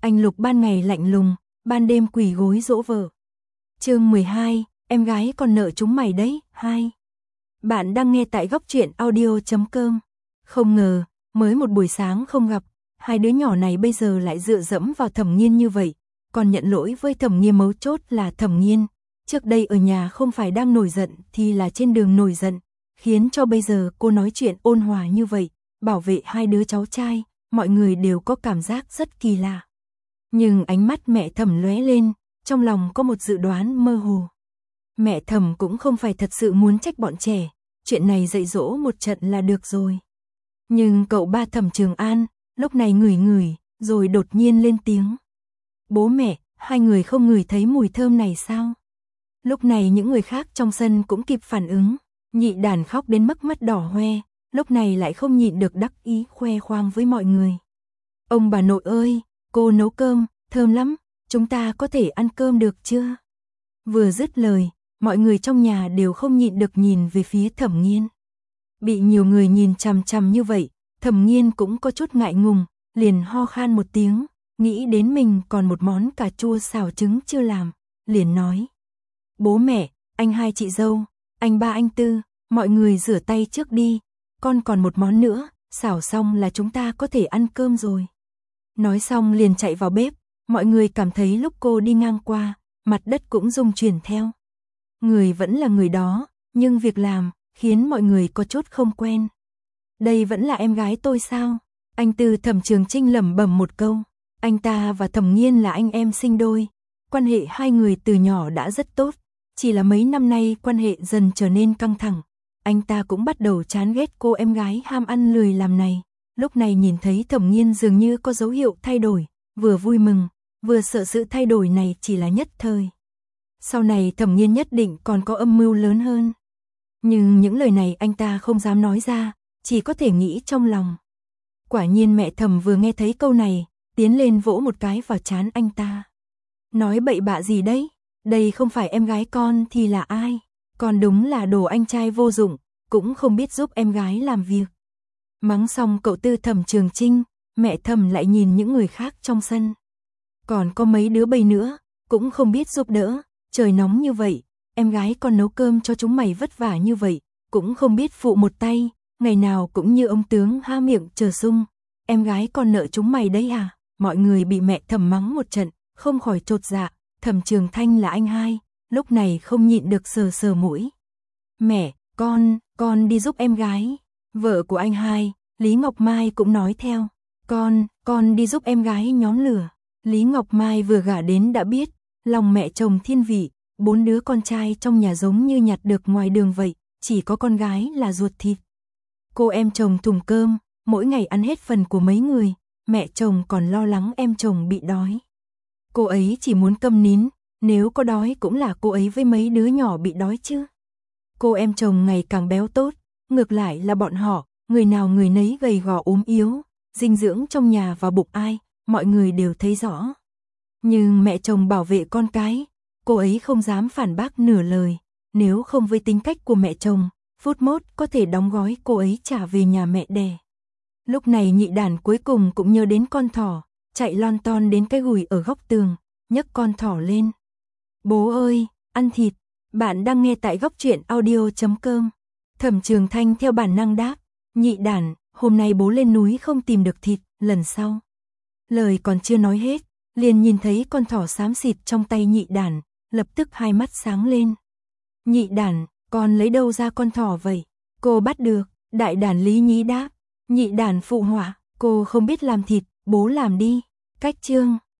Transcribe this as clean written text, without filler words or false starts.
Anh Lục ban ngày lạnh lùng, ban đêm quỳ gối dỗ vợ. Chương 12, em gái còn nợ chúng mày đấy, 2. Bạn đang nghe tại góc truyện audio.com. Không ngờ, mới một buổi sáng không gặp, hai đứa nhỏ này bây giờ lại dựa dẫm vào Thẩm Nghiên như vậy, còn nhận lỗi với Thẩm Nghiên, mấu chốt là Thẩm Nghiên trước đây ở nhà không phải đang nổi giận thì là trên đường nổi giận, khiến cho bây giờ cô nói chuyện ôn hòa như vậy, bảo vệ hai đứa cháu trai, mọi người đều có cảm giác rất kỳ lạ. Nhưng ánh mắt mẹ Thẩm lóe lên, trong lòng có một dự đoán mơ hồ. Mẹ Thẩm cũng không phải thật sự muốn trách bọn trẻ, chuyện này dạy dỗ một trận là được rồi. Nhưng cậu ba Thẩm Trường An, lúc này ngửi, rồi đột nhiên lên tiếng. Bố mẹ, hai người không ngửi thấy mùi thơm này sao? Lúc này những người khác trong sân cũng kịp phản ứng, Nhị Đản khóc đến mức mắt đỏ hoe, lúc này lại không nhịn được đắc ý khoe khoang với mọi người. Ông bà nội ơi, cô nấu cơm, thơm lắm, chúng ta có thể ăn cơm được chưa? Vừa dứt lời, mọi người trong nhà đều không nhịn được nhìn về phía Thẩm Nghiên. Bị nhiều người nhìn chằm chằm như vậy, Thẩm Nghiên cũng có chút ngại ngùng, liền ho khan một tiếng, nghĩ đến mình còn một món cà chua xào trứng chưa làm, liền nói. Bố mẹ, anh hai chị dâu, anh ba anh tư, mọi người rửa tay trước đi, con còn một món nữa, xào xong là chúng ta có thể ăn cơm rồi. Nói xong liền chạy vào bếp, mọi người cảm thấy lúc cô đi ngang qua, mặt đất cũng rung chuyển theo. Người vẫn là người đó, nhưng việc làm khiến mọi người có chút không quen. Đây vẫn là em gái tôi sao? Anh Tư Thẩm Trường Trinh lẩm bẩm một câu. Anh ta và Thẩm Nghiên là anh em sinh đôi, quan hệ hai người từ nhỏ đã rất tốt, chỉ là mấy năm nay quan hệ dần trở nên căng thẳng. Anh ta cũng bắt đầu chán ghét cô em gái ham ăn lười làm này. Lúc này nhìn thấy Thẩm Nghiên dường như có dấu hiệu thay đổi, vừa vui mừng, vừa sợ sự thay đổi này chỉ là nhất thời. Sau này Thẩm Nghiên nhất định còn có âm mưu lớn hơn. Nhưng những lời này anh ta không dám nói ra, chỉ có thể nghĩ trong lòng. Quả nhiên mẹ Thẩm vừa nghe thấy câu này, tiến lên vỗ một cái vào trán anh ta. Nói bậy bạ gì đấy, đây không phải em gái con thì là ai? Còn đúng là đồ anh trai vô dụng, cũng không biết giúp em gái làm việc. Mắng xong cậu Tư Thẩm Trường Trinh, mẹ Thẩm lại nhìn những người khác trong sân. Còn có mấy đứa bầy nữa, cũng không biết giúp đỡ, trời nóng như vậy, em gái con nấu cơm cho chúng mày vất vả như vậy, cũng không biết phụ một tay, ngày nào cũng như ông tướng há miệng chờ sung. Em gái con nợ chúng mày đấy à? Mọi người bị mẹ Thẩm mắng một trận, không khỏi chột dạ. Thẩm Trường Thanh là anh hai, lúc này không nhịn được sờ mũi. Mẹ, con đi giúp em gái. Vợ của anh hai, Lý Ngọc Mai cũng nói theo. Con đi giúp em gái nhóm lửa. Lý Ngọc Mai vừa gả đến đã biết, lòng mẹ chồng thiên vị, 4 đứa con trai trong nhà giống như nhặt được ngoài đường vậy, chỉ có con gái là ruột thịt. Cô em chồng thùng cơm, mỗi ngày ăn hết phần của mấy người, mẹ chồng còn lo lắng em chồng bị đói. Cô ấy chỉ muốn câm nín, nếu có đói cũng là cô ấy với mấy đứa nhỏ bị đói chứ. Cô em chồng ngày càng béo tốt, ngược lại là bọn họ, người nào người nấy gầy gò ốm yếu, dinh dưỡng trong nhà và bụng ai, mọi người đều thấy rõ. Nhưng mẹ chồng bảo vệ con cái, cô ấy không dám phản bác nửa lời, nếu không với tính cách của mẹ chồng, phút mốt có thể đóng gói cô ấy trả về nhà mẹ đẻ. Lúc này Nhị Đản cuối cùng cũng nhớ đến con thỏ, chạy lon ton đến cái gùi ở góc tường, nhấc con thỏ lên. Bố ơi, ăn thịt, bạn đang nghe tại góc truyện audio.com. Thẩm Trường Thanh theo bản năng đáp, Nhị Đản, hôm nay bố lên núi không tìm được thịt, lần sau. Lời còn chưa nói hết, liền nhìn thấy con thỏ xám xịt trong tay Nhị Đản, lập tức hai mắt sáng lên. Nhị Đản, con lấy đâu ra con thỏ vậy? Cô bắt được, Đại Đản Lý Nhí đáp. Nhị Đản phụ họa, cô không biết làm thịt, bố làm đi. Cách chương